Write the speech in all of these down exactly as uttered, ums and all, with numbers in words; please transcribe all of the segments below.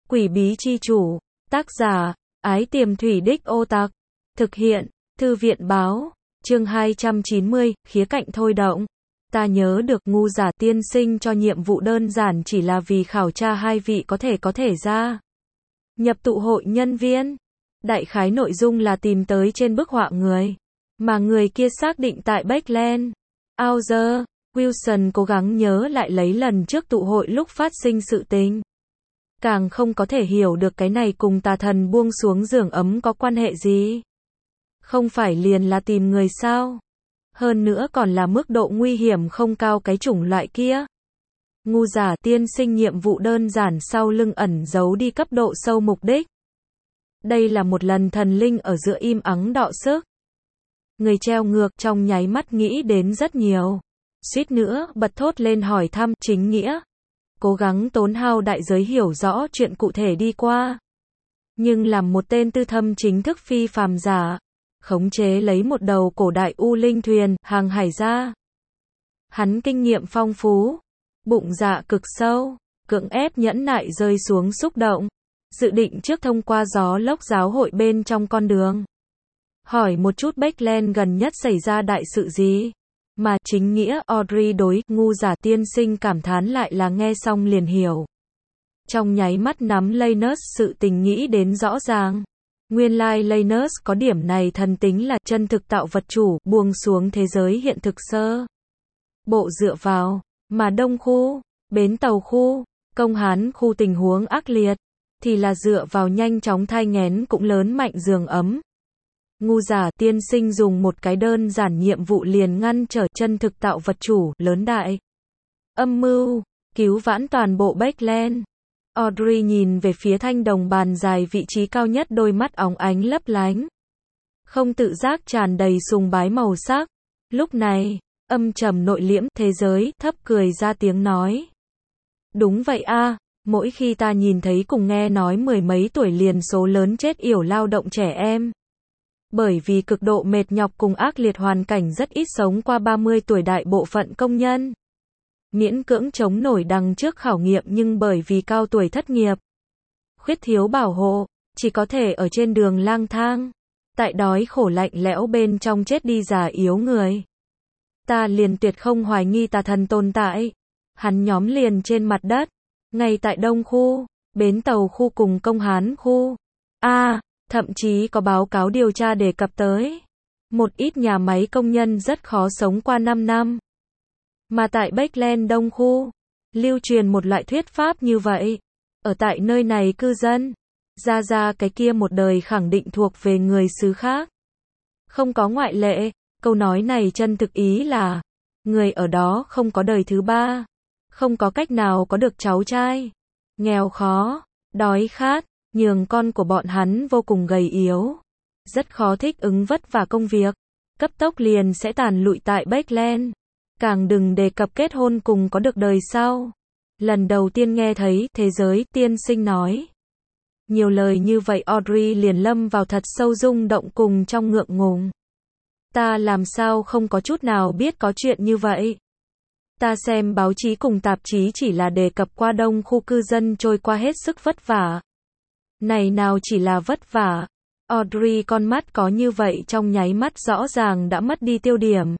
Quỷ bí chi chủ. Tác giả, Ái Tiềm Thủy Đích Ô Tặc. Thực hiện, Thư viện báo. Chương hai trăm chín mươi, khía cạnh thôi động. Ta nhớ được Ngu Giả tiên sinh cho nhiệm vụ đơn giản chỉ là vì khảo tra hai vị có thể có thể ra nhập tụ hội nhân viên. Đại khái nội dung là tìm tới trên bức họa người mà người kia xác định tại Backland. Author, Wilson cố gắng nhớ lại lấy lần trước tụ hội lúc phát sinh sự tình. Càng không có thể hiểu được cái này cùng tà thần buông xuống giường ấm có quan hệ gì. Không phải liền là tìm người sao? Hơn nữa còn là mức độ nguy hiểm không cao cái chủng loại kia. Ngu Giả tiên sinh nhiệm vụ đơn giản sau lưng ẩn giấu đi cấp độ sâu mục đích. Đây là một lần thần linh ở giữa im ắng đọ sức. Người treo ngược trong nháy mắt nghĩ đến rất nhiều. Suýt nữa bật thốt lên hỏi thăm chính nghĩa. Cố gắng tốn hao đại giới hiểu rõ chuyện cụ thể đi qua. Nhưng làm một tên tư thâm chính thức phi phàm giả, khống chế lấy một đầu cổ đại u linh thuyền, hàng hải ra. Hắn kinh nghiệm phong phú, bụng dạ cực sâu, cưỡng ép nhẫn nại rơi xuống xúc động, dự định trước thông qua gió lốc giáo hội bên trong con đường. Hỏi một chút Backland gần nhất xảy ra đại sự gì, mà chính nghĩa Audrey đối Ngu Giả tiên sinh cảm thán lại là nghe xong liền hiểu. Trong nháy mắt nắm Lanus sự tình nghĩ đến rõ ràng. Nguyên lai Lanus có điểm này thần tính là chân thực tạo vật chủ, buông xuống thế giới hiện thực sơ bộ dựa vào, mà Đông khu, Bến Tàu khu, Công Hán khu tình huống ác liệt, thì là dựa vào nhanh chóng thai nghén cũng lớn mạnh giường ấm. Ngu Giả tiên sinh dùng một cái đơn giản nhiệm vụ liền ngăn trở chân thực tạo vật chủ, lớn đại âm mưu, cứu vãn toàn bộ Backland. Audrey nhìn về phía thanh đồng bàn dài vị trí cao nhất, đôi mắt óng ánh lấp lánh. Không tự giác tràn đầy sùng bái màu sắc. Lúc này, âm trầm nội liễm thế giới, thấp cười ra tiếng nói. Đúng vậy a, mỗi khi ta nhìn thấy cùng nghe nói mười mấy tuổi liền số lớn chết yểu lao động trẻ em. Bởi vì cực độ mệt nhọc cùng ác liệt hoàn cảnh rất ít sống qua ba mươi tuổi đại bộ phận công nhân. Miễn cưỡng chống nổi đằng trước khảo nghiệm nhưng bởi vì cao tuổi thất nghiệp, khuyết thiếu bảo hộ, chỉ có thể ở trên đường lang thang, tại đói khổ lạnh lẽo bên trong chết đi già yếu người. Ta liền tuyệt không hoài nghi tà thần tồn tại. Hắn nhóm liền trên mặt đất, ngay tại Đông khu, Bến Tàu khu cùng Công Hán khu. A, à, thậm chí có báo cáo điều tra đề cập tới một ít nhà máy công nhân rất khó sống qua năm năm. Mà tại Backland Đông khu, lưu truyền một loại thuyết pháp như vậy. Ở tại nơi này cư dân, ra ra cái kia một đời khẳng định thuộc về người xứ khác. Không có ngoại lệ, câu nói này chân thực ý là, người ở đó không có đời thứ ba, không có cách nào có được cháu trai, nghèo khó, đói khát, nhường con của bọn hắn vô cùng gầy yếu, rất khó thích ứng vất vả công việc, cấp tốc liền sẽ tàn lụi tại Backland. Càng đừng đề cập kết hôn cùng có được đời sau. Lần đầu tiên nghe thấy, thế giới tiên sinh nói. Nhiều lời như vậy Audrey liền lâm vào thật sâu rung động cùng trong ngượng ngùng. Ta làm sao không có chút nào biết có chuyện như vậy. Ta xem báo chí cùng tạp chí chỉ là đề cập qua Đông khu cư dân trôi qua hết sức vất vả. Này nào chỉ là vất vả. Audrey con mắt có như vậy trong nháy mắt rõ ràng đã mất đi tiêu điểm.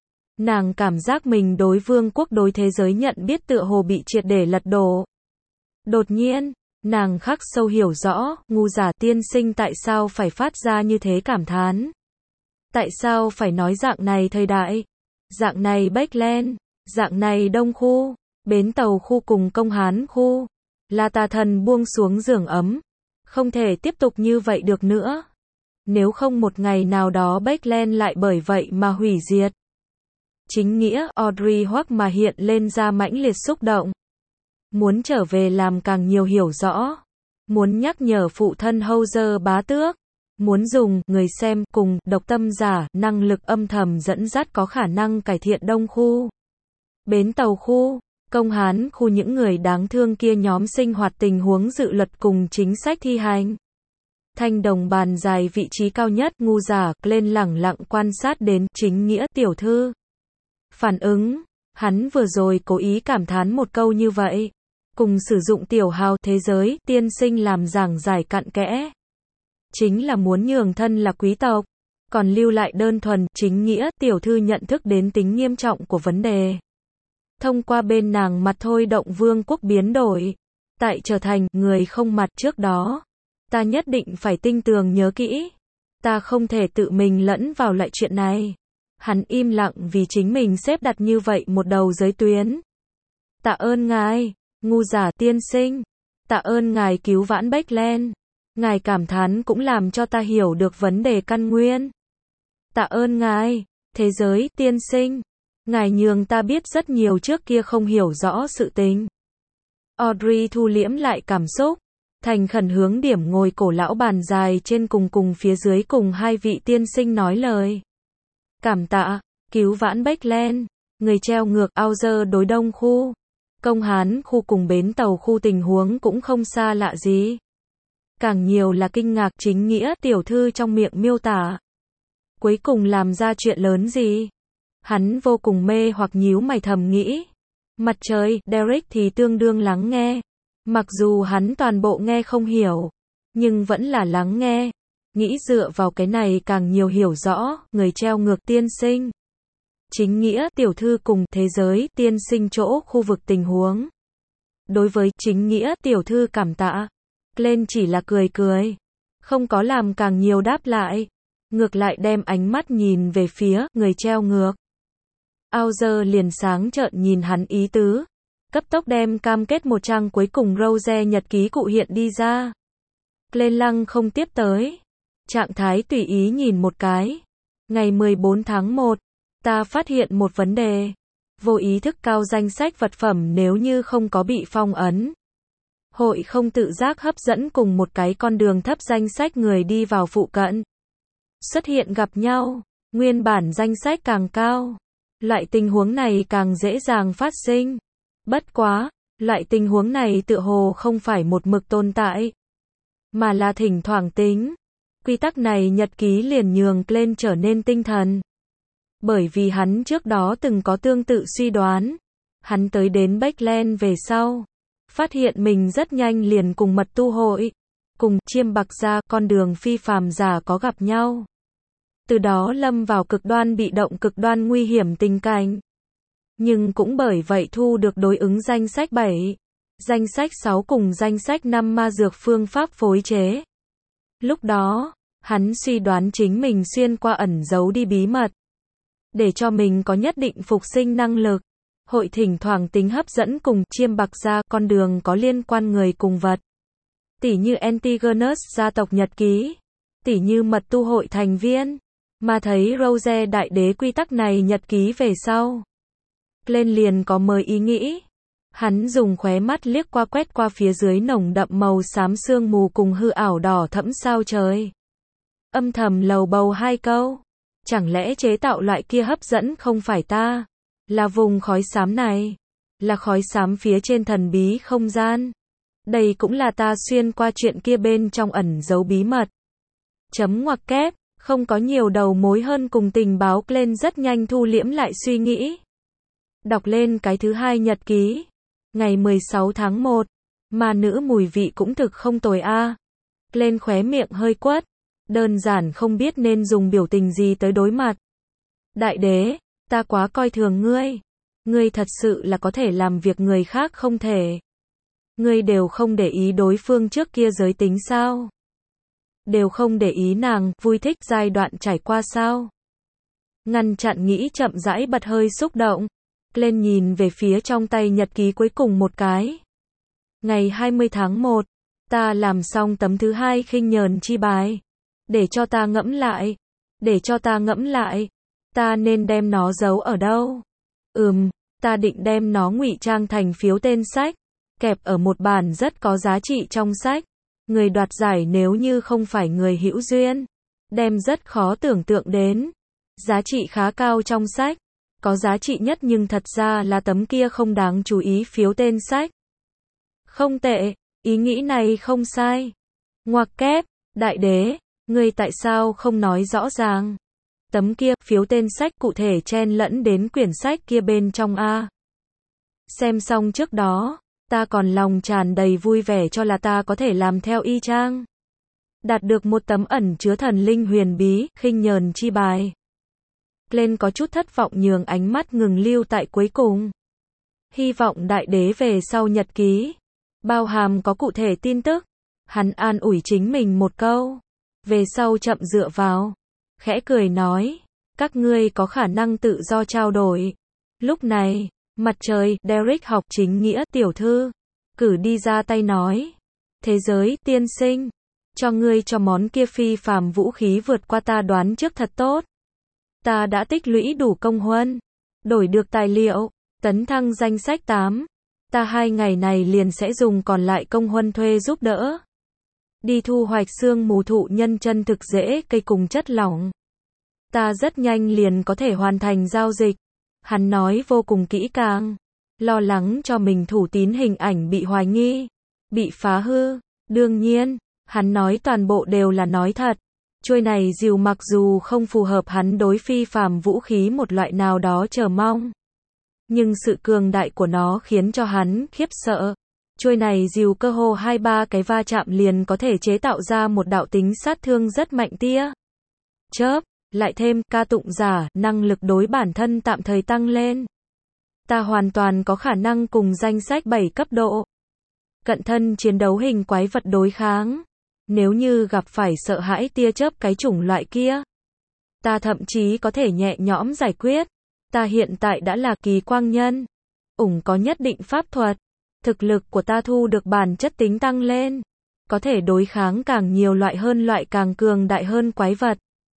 Nàng cảm giác mình đối vương quốc đối thế giới nhận biết tựa hồ bị triệt để lật đổ. Đột nhiên, nàng khắc sâu hiểu rõ, Ngu Giả tiên sinh tại sao phải phát ra như thế cảm thán. Tại sao phải nói dạng này thời đại, dạng này Backland, dạng này Đông khu, Bến Tàu khu cùng Công Hán khu, là tà thần buông xuống giường ấm. Không thể tiếp tục như vậy được nữa. Nếu không một ngày nào đó Backland lại bởi vậy mà hủy diệt. Chính nghĩa Audrey hoắc mà hiện lên ra mãnh liệt xúc động. Muốn trở về làm càng nhiều hiểu rõ. Muốn nhắc nhở phụ thân Howzer bá tước. Muốn dùng người xem cùng độc tâm giả năng lực âm thầm dẫn dắt có khả năng cải thiện Đông khu, Bến Tàu khu, Công Hán khu những người đáng thương kia nhóm sinh hoạt tình huống dự luật cùng chính sách thi hành. Thanh đồng bàn dài vị trí cao nhất Ngu Giả lên lẳng lặng quan sát đến chính nghĩa tiểu thư. Phản ứng, hắn vừa rồi cố ý cảm thán một câu như vậy. cùng sử dụng tiểu hào thế giới tiên sinh làm giảng giải cặn kẽ. Chính là muốn nhường thân là quý tộc, còn lưu lại đơn thuần chính nghĩa. Tiểu thư nhận thức đến tính nghiêm trọng của vấn đề. Thông qua bên nàng mặt thôi động vương quốc biến đổi. Tại trở thành người không mặt trước đó. Ta nhất định phải tinh tường nhớ kỹ. Ta không thể tự mình lẫn vào lại chuyện này. Hắn im lặng vì chính mình xếp đặt như vậy một đầu giới tuyến. Tạ ơn ngài, ngu giả tiên sinh. Tạ ơn ngài cứu vãn Bethlen. Ngài cảm thán cũng làm cho ta hiểu được vấn đề căn nguyên. Tạ ơn ngài, thế giới tiên sinh. Ngài nhường ta biết rất nhiều trước kia không hiểu rõ sự tình. Audrey thu liễm lại cảm xúc. Thành khẩn hướng điểm ngồi cổ lão bàn dài trên cùng cùng phía dưới cùng hai vị tiên sinh nói lời. Cảm tạ, cứu vãn Bethlen. Người treo ngược Auger đối đông khu. Công Hán khu cùng bến tàu khu tình huống cũng không xa lạ gì. Càng nhiều là kinh ngạc chính nghĩa tiểu thư trong miệng miêu tả. Cuối cùng làm ra chuyện lớn gì? Hắn vô cùng mê hoặc nhíu mày thầm nghĩ. Mặt trời, Derek thì tương đương lắng nghe. Mặc dù hắn toàn bộ nghe không hiểu, nhưng vẫn là lắng nghe. Nghĩ dựa vào cái này càng nhiều hiểu rõ, người treo ngược tiên sinh. Chính nghĩa tiểu thư cùng thế giới tiên sinh chỗ khu vực tình huống. Đối với chính nghĩa tiểu thư cảm tạ. Glenn chỉ là cười cười. Không có làm càng nhiều đáp lại. Ngược lại đem ánh mắt nhìn về phía người treo ngược. Auger liền sáng trợn nhìn hắn ý tứ. Cấp tốc đem cam kết một trang cuối cùng Rose nhật ký cụ hiện đi ra. Glenn lăng không tiếp tới. Trạng thái tùy ý nhìn một cái. Ngày mười bốn tháng một, ta phát hiện một vấn đề. Vô ý thức cao danh sách vật phẩm nếu như không có bị phong ấn. Hội không tự giác hấp dẫn cùng một cái con đường thấp danh sách người đi vào phụ cận. Xuất hiện gặp nhau, nguyên bản danh sách càng cao. Loại tình huống này càng dễ dàng phát sinh. Bất quá, loại tình huống này tựa hồ không phải một mực tồn tại, mà là thỉnh thoảng tính. Quy tắc này nhật ký liền nhường Glenn trở nên tinh thần. Bởi vì hắn trước đó từng có tương tự suy đoán. Hắn tới đến Bethlen về sau. Phát hiện mình rất nhanh liền cùng mật tu hội. Cùng chiêm bạc gia con đường phi phàm giả có gặp nhau. Từ đó lâm vào cực đoan bị động cực đoan nguy hiểm tình cảnh. Nhưng cũng bởi vậy thu được đối ứng danh sách bảy, danh sách sáu cùng danh sách năm ma dược phương pháp phối chế. Lúc đó, hắn suy đoán chính mình xuyên qua ẩn giấu đi bí mật. Để cho mình có nhất định phục sinh năng lực. Hội thỉnh thoảng tính hấp dẫn cùng chiêm bạc gia con đường có liên quan người cùng vật. Tỉ như Antigonus gia tộc nhật ký. Tỉ như mật tu hội thành viên. Mà thấy Rose đại đế quy tắc này nhật ký về sau. Glenn liền có mới ý nghĩ. Hắn dùng khóe mắt liếc qua quét qua phía dưới nồng đậm màu xám sương mù cùng hư ảo đỏ thẫm sao trời. Âm thầm lầu bầu hai câu. Chẳng lẽ chế tạo loại kia hấp dẫn không phải ta? Là vùng khói xám này. Là khói xám phía trên thần bí không gian. Đây cũng là ta xuyên qua chuyện kia bên trong ẩn giấu bí mật. Chấm ngoặc kép. Không có nhiều đầu mối hơn cùng tình báo. Glenn rất nhanh thu liễm lại suy nghĩ. Đọc lên cái thứ hai nhật ký. Ngày mười sáu tháng một. Mà nữ mùi vị cũng thực không tồi a. À. Glenn khóe miệng hơi quất. Đơn giản không biết nên dùng biểu tình gì tới đối mặt. Đại đế, ta quá coi thường ngươi. Ngươi thật sự là có thể làm việc người khác không thể. Ngươi đều không để ý đối phương trước kia giới tính sao? Đều không để ý nàng vui thích giai đoạn trải qua sao? Ngăn chặn nghĩ chậm rãi bật hơi xúc động. Glenn nhìn về phía trong tay nhật ký cuối cùng một cái. Ngày hai mươi tháng một, ta làm xong tấm thứ hai khinh nhờn chi bài. Để cho ta ngẫm lại. Để cho ta ngẫm lại. Ta nên đem nó giấu ở đâu? Ừm, ta định đem nó ngụy trang thành phiếu tên sách. Kẹp ở một bản rất có giá trị trong sách. Người đoạt giải nếu như không phải người hữu duyên. Đem rất khó tưởng tượng đến. Giá trị khá cao trong sách. Có giá trị nhất nhưng thật ra là tấm kia không đáng chú ý phiếu tên sách. Không tệ, ý nghĩ này không sai. Ngoặc kép, đại đế, ngươi tại sao không nói rõ ràng? Tấm kia, phiếu tên sách cụ thể chen lẫn đến quyển sách kia bên trong a. Xem xong trước đó, Ta còn lòng tràn đầy vui vẻ cho là ta có thể làm theo y chang. Đạt được một tấm ẩn chứa thần linh huyền bí, khinh nhờn chi bài. Lên có chút thất vọng nhường ánh mắt ngừng lưu tại cuối cùng. Hy vọng đại đế về sau nhật ký. Bao hàm có cụ thể tin tức. Hắn an ủi chính mình một câu. Về sau chậm dựa vào. Khẽ cười nói. Các ngươi có khả năng tự do trao đổi. Lúc này, mặt trời, Derek học chính nghĩa tiểu thư. Cử đi ra tay nói. Thế giới, tiên sinh. Cho ngươi cho món kia phi phàm vũ khí vượt qua ta đoán trước thật tốt. Ta đã tích lũy đủ công huân. Đổi được tài liệu. Tấn thăng danh sách tám. Ta hai ngày này liền sẽ dùng còn lại công huân thuê giúp đỡ. Đi thu hoạch xương mù thụ nhân chân thực rễ cây cùng chất lỏng. Ta rất nhanh liền có thể hoàn thành giao dịch. Hắn nói vô cùng kỹ càng. Lo lắng cho mình thủ tín hình ảnh bị hoài nghi. Bị phá hư. Đương nhiên, hắn nói toàn bộ đều là nói thật. Chuôi này dìu mặc dù không phù hợp hắn đối phi phàm vũ khí một loại nào đó chờ mong. Nhưng sự cường đại của nó khiến cho hắn khiếp sợ. Chuôi này dìu cơ hồ hai ba cái va chạm liền có thể chế tạo ra một đạo tính sát thương rất mạnh tia. Chớp, lại thêm ca tụng giả, năng lực đối bản thân tạm thời tăng lên. Ta hoàn toàn có khả năng cùng danh sách bảy cấp độ. Cận thân chiến đấu hình quái vật đối kháng. Nếu như gặp phải sợ hãi tia chớp cái chủng loại kia. Ta thậm chí có thể nhẹ nhõm giải quyết. Ta hiện tại đã là kỳ quang nhân. Ủng có nhất định pháp thuật. Thực lực của ta thu được bản chất tính tăng lên. Có thể đối kháng càng nhiều loại hơn loại càng cường đại hơn quái vật.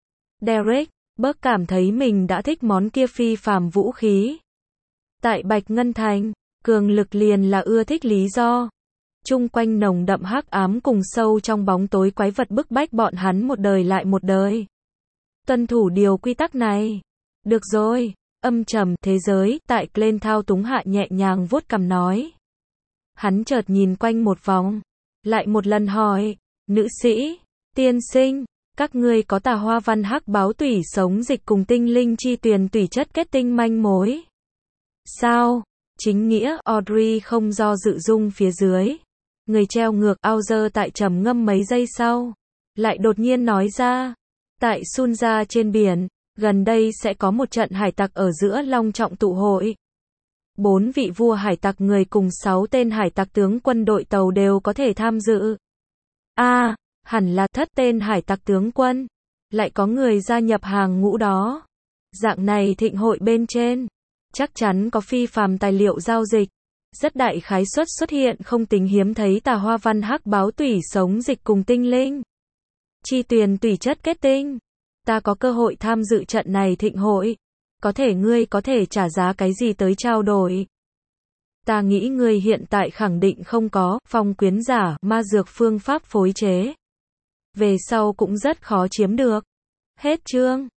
Derek, bớt cảm thấy mình đã thích món kia phi phàm vũ khí. Tại Bạch Ngân Thành, cường lực liền là ưa thích lý do. Chung quanh nồng đậm hắc ám cùng sâu trong bóng tối quái vật bức bách bọn hắn một đời lại một đời. Tuân thủ điều quy tắc này. Được rồi, âm trầm thế giới, tại Glenn thao túng hạ nhẹ nhàng vuốt cằm nói. Hắn chợt nhìn quanh một vòng, lại một lần hỏi, nữ sĩ, tiên sinh, các ngươi có tà hoa văn hắc báo tủy sống dịch cùng tinh linh chi tuyền tủy chất kết tinh manh mối. Sao? Chính nghĩa, Audrey không do dự rung phía dưới. Người treo ngược Auger tại trầm ngâm mấy giây sau. Lại đột nhiên nói ra. Tại Sunja trên biển, gần đây sẽ có một trận hải tặc ở giữa long trọng tụ hội. Bốn vị vua hải tặc người cùng sáu tên hải tặc tướng quân đội tàu đều có thể tham dự. A, à, hẳn là thất tên hải tặc tướng quân. Lại có người gia nhập hàng ngũ đó. Dạng này thịnh hội bên trên. Chắc chắn có phi phàm tài liệu giao dịch. Rất đại khái suất xuất hiện không tính hiếm thấy tà hoa văn hắc báo tủy sống dịch cùng tinh linh. Chi tuyền tủy chất kết tinh. Ta có cơ hội tham dự trận này thịnh hội. Có thể ngươi có thể trả giá cái gì tới trao đổi. Ta nghĩ ngươi hiện tại khẳng định không có phong quyến giả, ma dược phương pháp phối chế. Về sau cũng rất khó chiếm được. Hết chương.